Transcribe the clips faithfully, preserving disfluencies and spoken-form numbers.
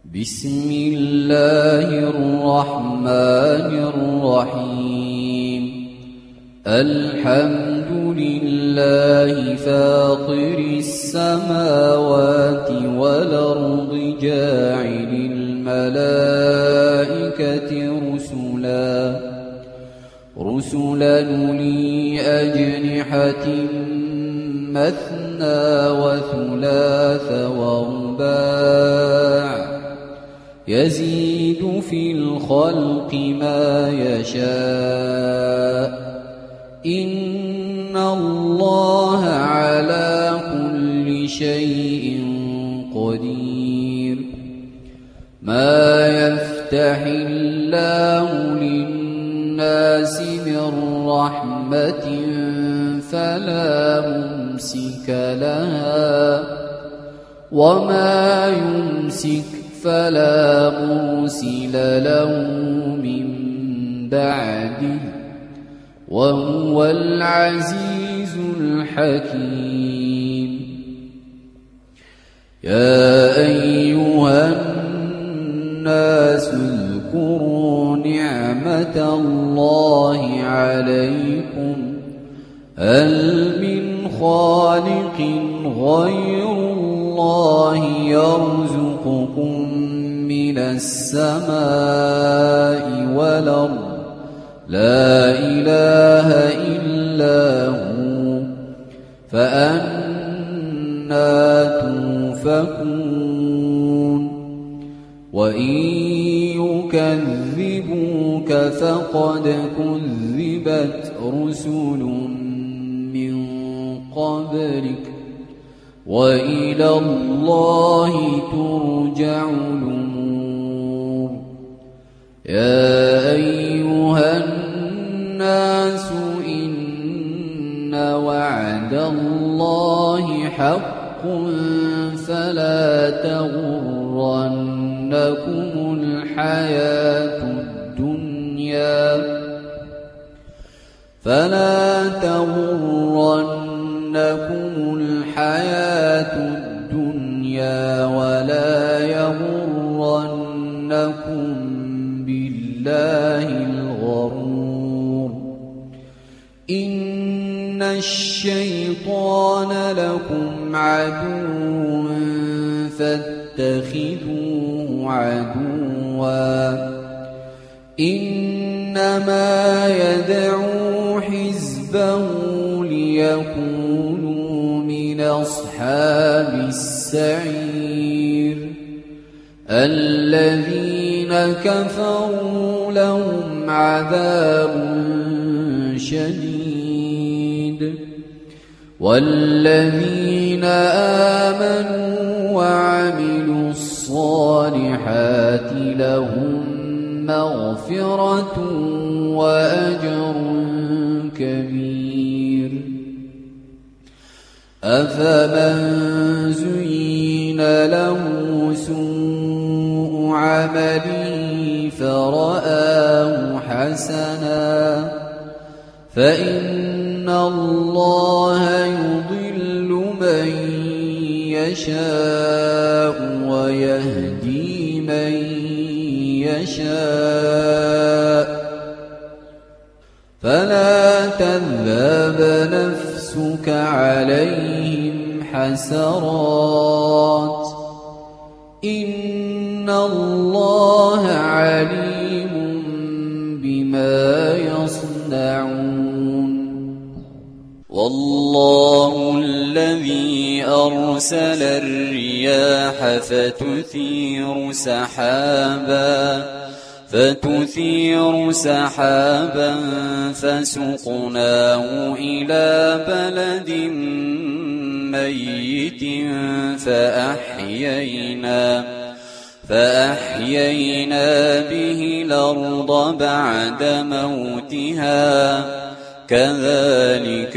بسم الله الرحمن الرحيم. الحمد لله فاطر السماوات والأرض جاعل الملائكة رسلا رسلا أولي أجنحة مثنى وثلاث ورباع يزيد في الخلق ما يشاء إن الله على كل شيء قدير. ما يفتح الله للناس من رحمة فلا ممسك لها وما يمسك فلا مرسل له من بعده وهو العزيز الحكيم. يا أيها الناس اذكروا نعمة الله عليكم هل من خالق غير الله يرزقكم من السماء والأرض لا إله إلا هو فأنى توفكون. وإن يكذبوك فقد كذبت رسل من قبلك وإلى الله ترجع الأمور. يا أيها الناس إن وعد الله حق فلا تغرنكم الحياة الدنيا فلا تغرنكم الحياة الدنيا ولا يغرنكم بالله الغرور. إن الشيطان لكم عدو فاتخذوه عدوا إنما يدعو حزبه ليكونوا من أصحاب السعير. الذين كفروا لهم عذاب شديد والذين آمنوا وعملوا الصالحات لهم مغفرة وأجر كبير. أفمن زين له سوء عمله فرآه حسنا فإن الله يضل من يشاء ويهدي من يشاء فلا تذهب نفسك عليهم حسرات إن الله عليم بما يصنعون. والله الذي أرسل الرياح فتثير سحابا فتثير سحابا فسقناه إلى بلد ميت فأحيينا فأحيينا به الأرض بعد موتها كذلك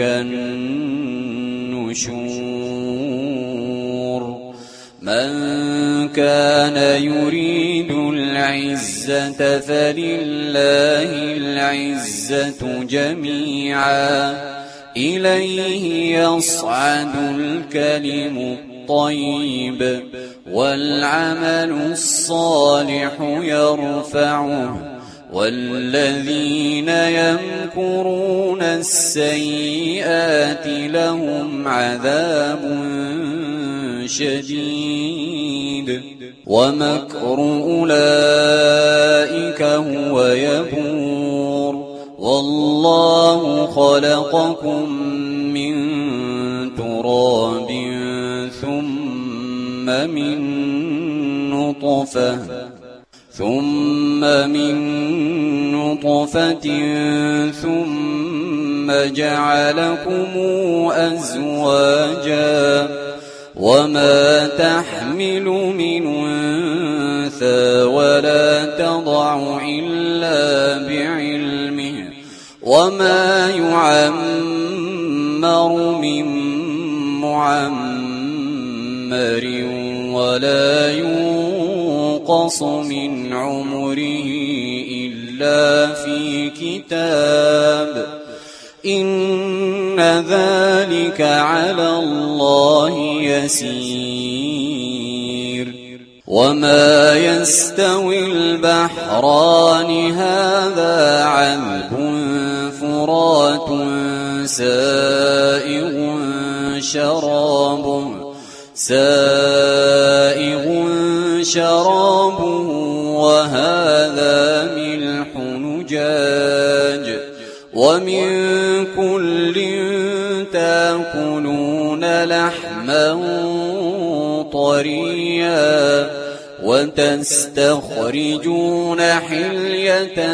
النشور. من كان يريد العزة فلله العزة جميعا إليه يصعد الكلم الطيب والعمل الصالح يرفعه والذين يمكرون السيئات لهم عذاب شديد ومكر أولئك هو يبور والله خلقكم من تراب ثم من نطفة ثم من نطفة ثم جعلكم أزواجا وما تحمل من أنثى ولا تضع إلا بعلمه وما يعمر من معمر ولا ينقص من عمره إلا في كتاب إن ذلك على الله يسير وما يستوي البحران هذا عذب فرات سائغ شرابه سائغ شرابه وهذا ملح نجاج ومن كل تأكلون لحما طريا وتستخرجون حلية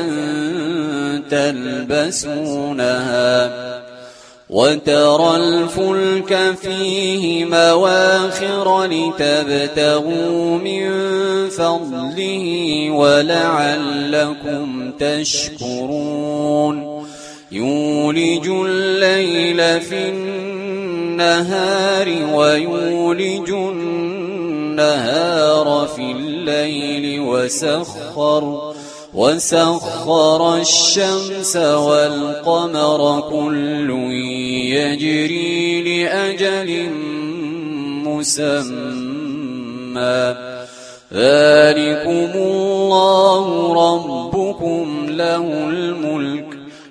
تلبسونها وترى الفلك فيه مواخر لتبتغوا من فضله ولعلكم تشكرون يولج الليل في النهار ويولج النهار في الليل وسخر وسخر الشمس والقمر كل يجري لأجل مسمى ذلكم الله ربكم له الملك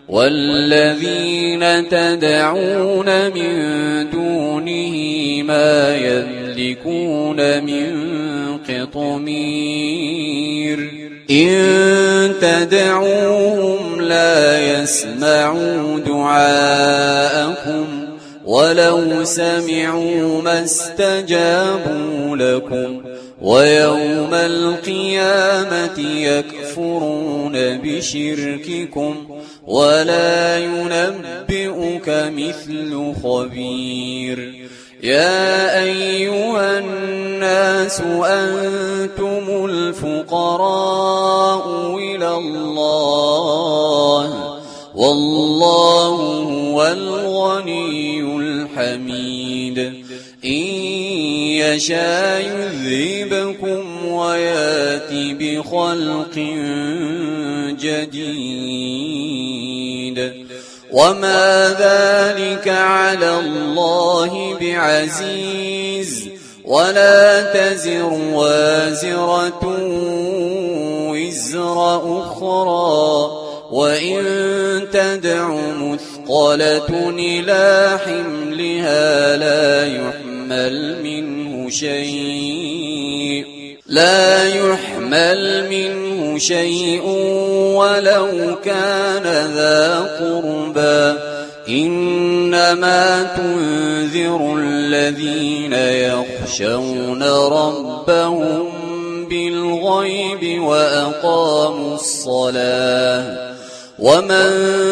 والذين تدعون من دونه ما يملكون من قطمير إن تدعوهم لا يسمعوا دعاءكم ولو سمعوا ما استجابوا لكم ويوم القيامة يكفرون بشرككم ولا ينبئك مثل خبير يا أيها الناس أنتم الفقراء إلى الله والله هو الغني الحميد إن يشاء يذهبكم ويأتي بخلق جديد وما ذلك على الله بعزيز ولا تزر وازرة وزر أخرى وإن تدع مثقلة إلى حملها لا يحمل منه شيء لا يحمل منه شيء ولو كان ذا قربى إنما تنذر الذين يخشون ربهم بالغيب وأقاموا الصلاة ومن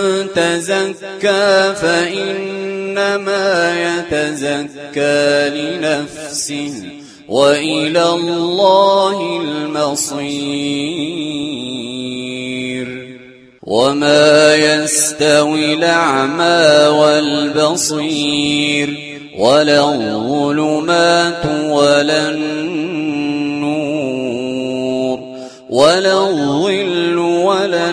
تزكى فإنما يتزكى لنفسه وإلى الله المصير وما يستوي الأعمى والبصير ولا الظلمات ولا النور ولا الظل ولا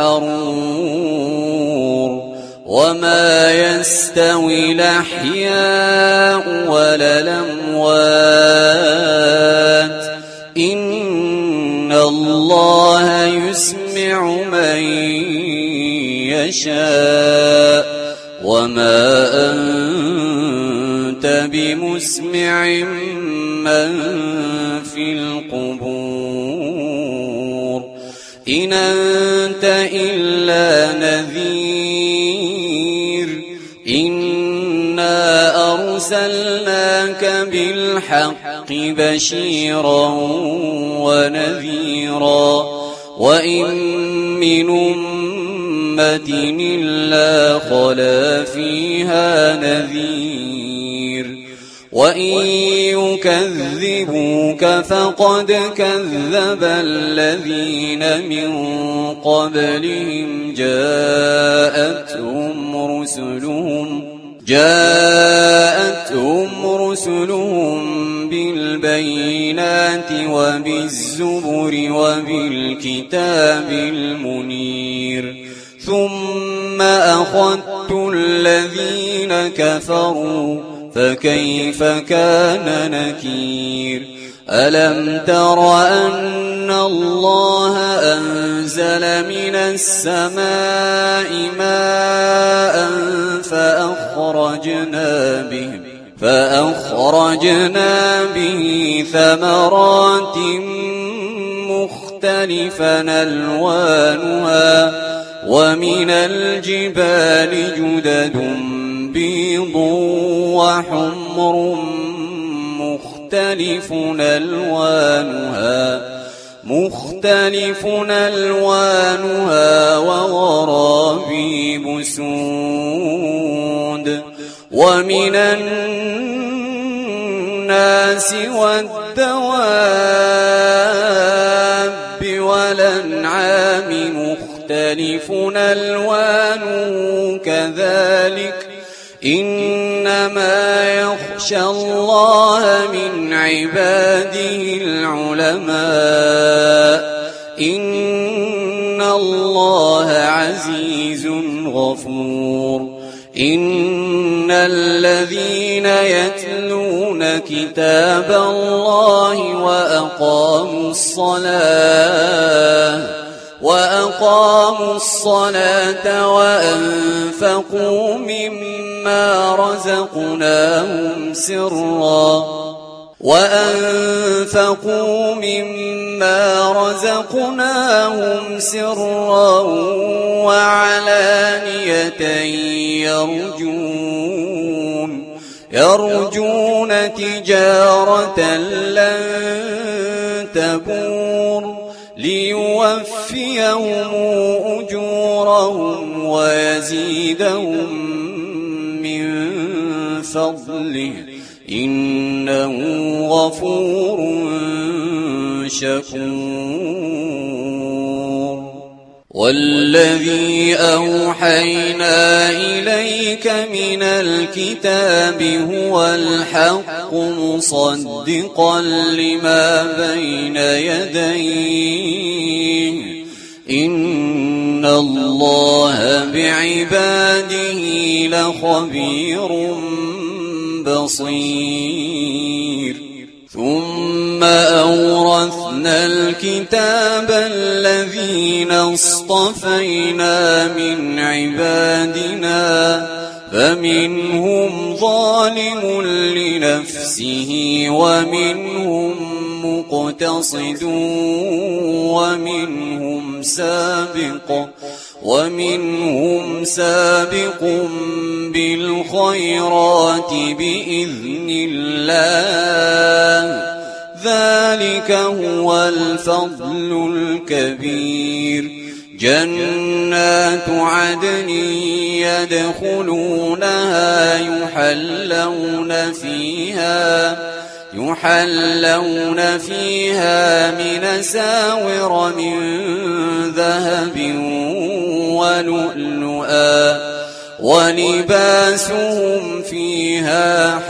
الحرور وما يستوي الأحياء ولا الأموات الأموات إن الله يسمع من يشاء وما أنت بمسمع من في القبور إن أنت إلا نذير إنا أرسلناك بالحق بشيرا ونذيرا وإن من أمة إلا خلا فيها نذير وإن يكذبوك فقد كذب الذين من قبلهم جاءتهم رسلهم جاءتهم رسلهم بالبينات وبالزبر وبالكتاب المنير ثم أخذت الذين كفروا فكيف كان نكير ألم تر أن الله أنزل من السماء ماء فأخرجنا به فأخرجنا به ثمرات مختلفا ألوانها ومن الجبال جدد بيض وحمر مختلف ألوانها مختلف ألوانها وغرابيب سود ومن الناس والدواب والأنعام مختلف ألوانه كذلك إنما يخشى الله من عباده العلماء إن الله عزيز غفور إن الذين يتلون كتاب الله وأقاموا الصلاة وأقاموا الصلاة وأنفقوا مما رزقناهم سرا وأنفقوا مما رزقناهم سرا وعلانية يرجون يرجون تجارة لن تبور ليوفيهم أجورهم ويزيدهم من فضله إنه غفور شكور والذي أوحينا إليك من الكتاب هو الحق مصدقا لما بين يديه إن الله بعباده لخبير بصير ثم أورثنا الكتاب الذين اصطفينا من عبادنا فمنهم ظالم لنفسه ومنهم مقتصد ومنهم سابق ومنهم سابق بالخيرات بإذن الله ذلك هو الفضل الكبير جنات عدن يدخلونها يحلون فيها يحلون فيها من ساور من ذهب ولؤلؤا ولباسهم فيها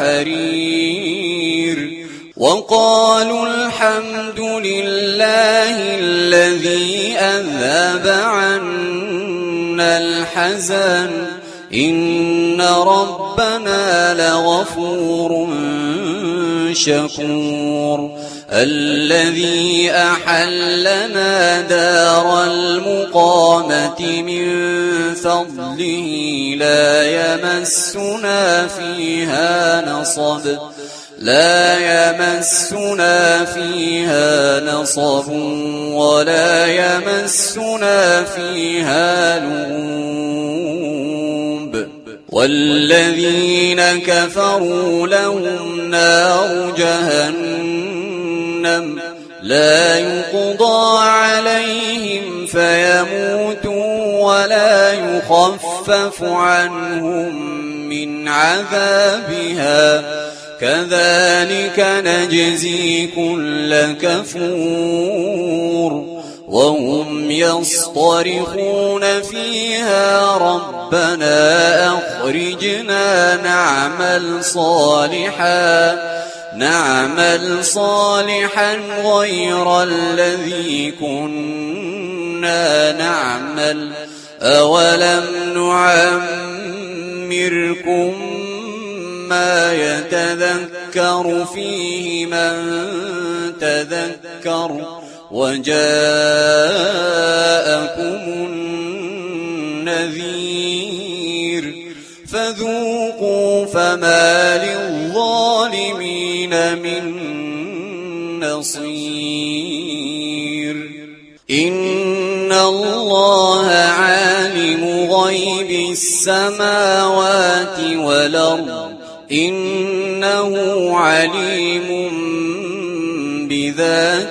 حرير وقالوا الحمد لله الذي أذهب عنا الحزن إن ربنا لغفور شكور الذي أحلنا دار المقامة من فضله لا يمسنا فيها نصب لا يمسنا فيها نصب ولا يمسنا فيها لغوب والذين كفروا لهم نار جهنم لا يقضى عليهم فيموتوا ولا يخفف عنهم من عذابها كذلك نجزي كل كفور وهم يصطرخون فيها ربنا أخرجنا نعمل صالحا نعمل صالحا غير الذي كنا نعمل أولم نعمركم ما يتذكر فيه من تذكر وجاءكم النذير فذوقوا فما للظالمين من نصير إن الله عالم غيب السماوات والأرض إنه عليم بذات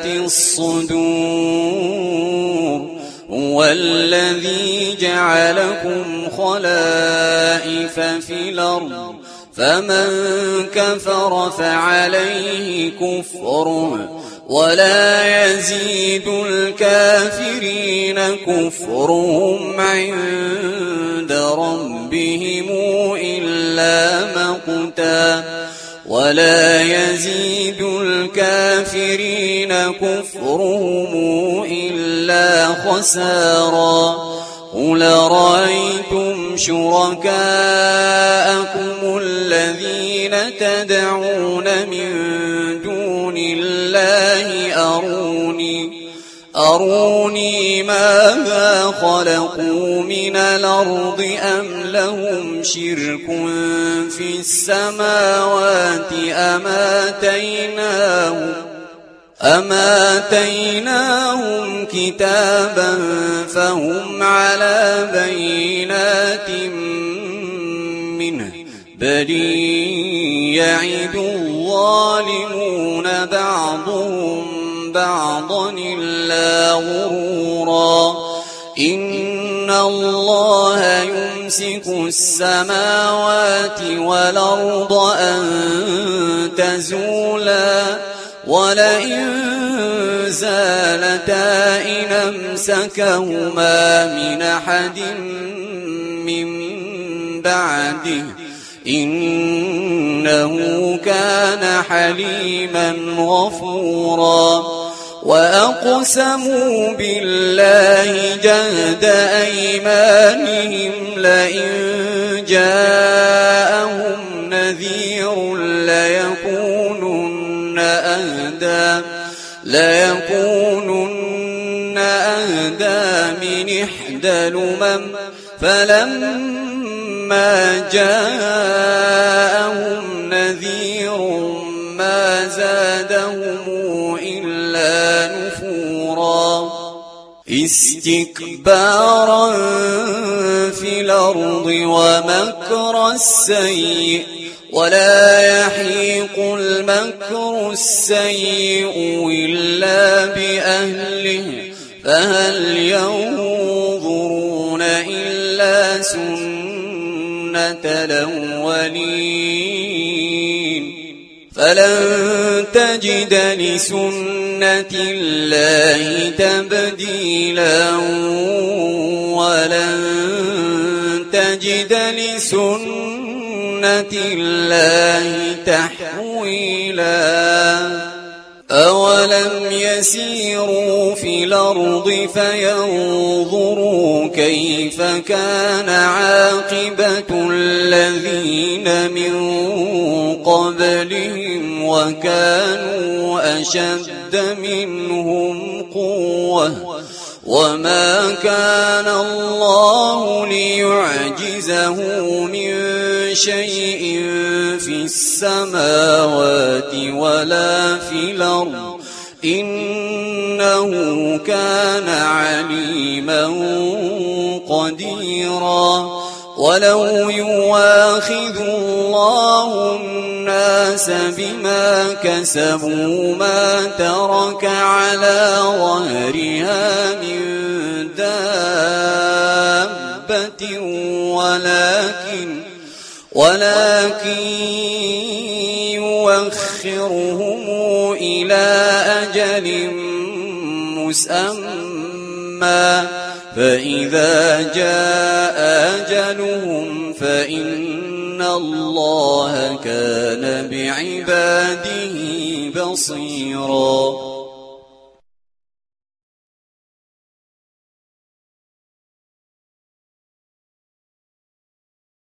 الصدور هو الذي جعلكم خلائف في الأرض فمن كفر فعليه كفره ولا يزيد الكافرين كفرهم عند ربهم إلا مقتا ولا يزيد الكافرين كفرهم إلا خسارا قل رأيتم شركاءكم الذين تدعون من دون الله أروني أروني ماذا خلقوا من الأرض أم لهم شرك في السماوات أم آتيناهم أم آتيناهم كتابا فهم على بينات منه بل يعد الظالمون بعضهم بعضا إلا غرورا إن الله يمسك السماوات والأرض أن تزولا ولئن زالتا إن أمسكهما من أحد من بعده إنه كان حليما غفورا وأقسموا بالله جهد أيمانهم لئن جاءهم نذير ليكونن أهدى ليكونن أهدى من إحدى الأمم فلما جاءهم نذير ما زادهم إلا نفورا استكبارا في الأرض ومكر السيء ولا يحيق المكر السيء إلا بأهله فهل ينظرون إلا سنة الأولين فلن تجد لسنة الله تبديلا ولن تجد لسنة الله تحويلا أولم يسيروا في الأرض فينظروا كيف كان عاقبة الذين من قبلهم وكانوا أشد منهم قوة وما كان الله ليعجزه من شيء في السماوات ولا في الأرض إنه كان عليما قديرا ولو يواخذ الله الناس بما كسبوا ما ترك على ظهرها من دابة ولكن ولكن يؤخرهم إلى أجل مسمى فإذا جاء أجلهم فإن الله كان بعباده بصيرا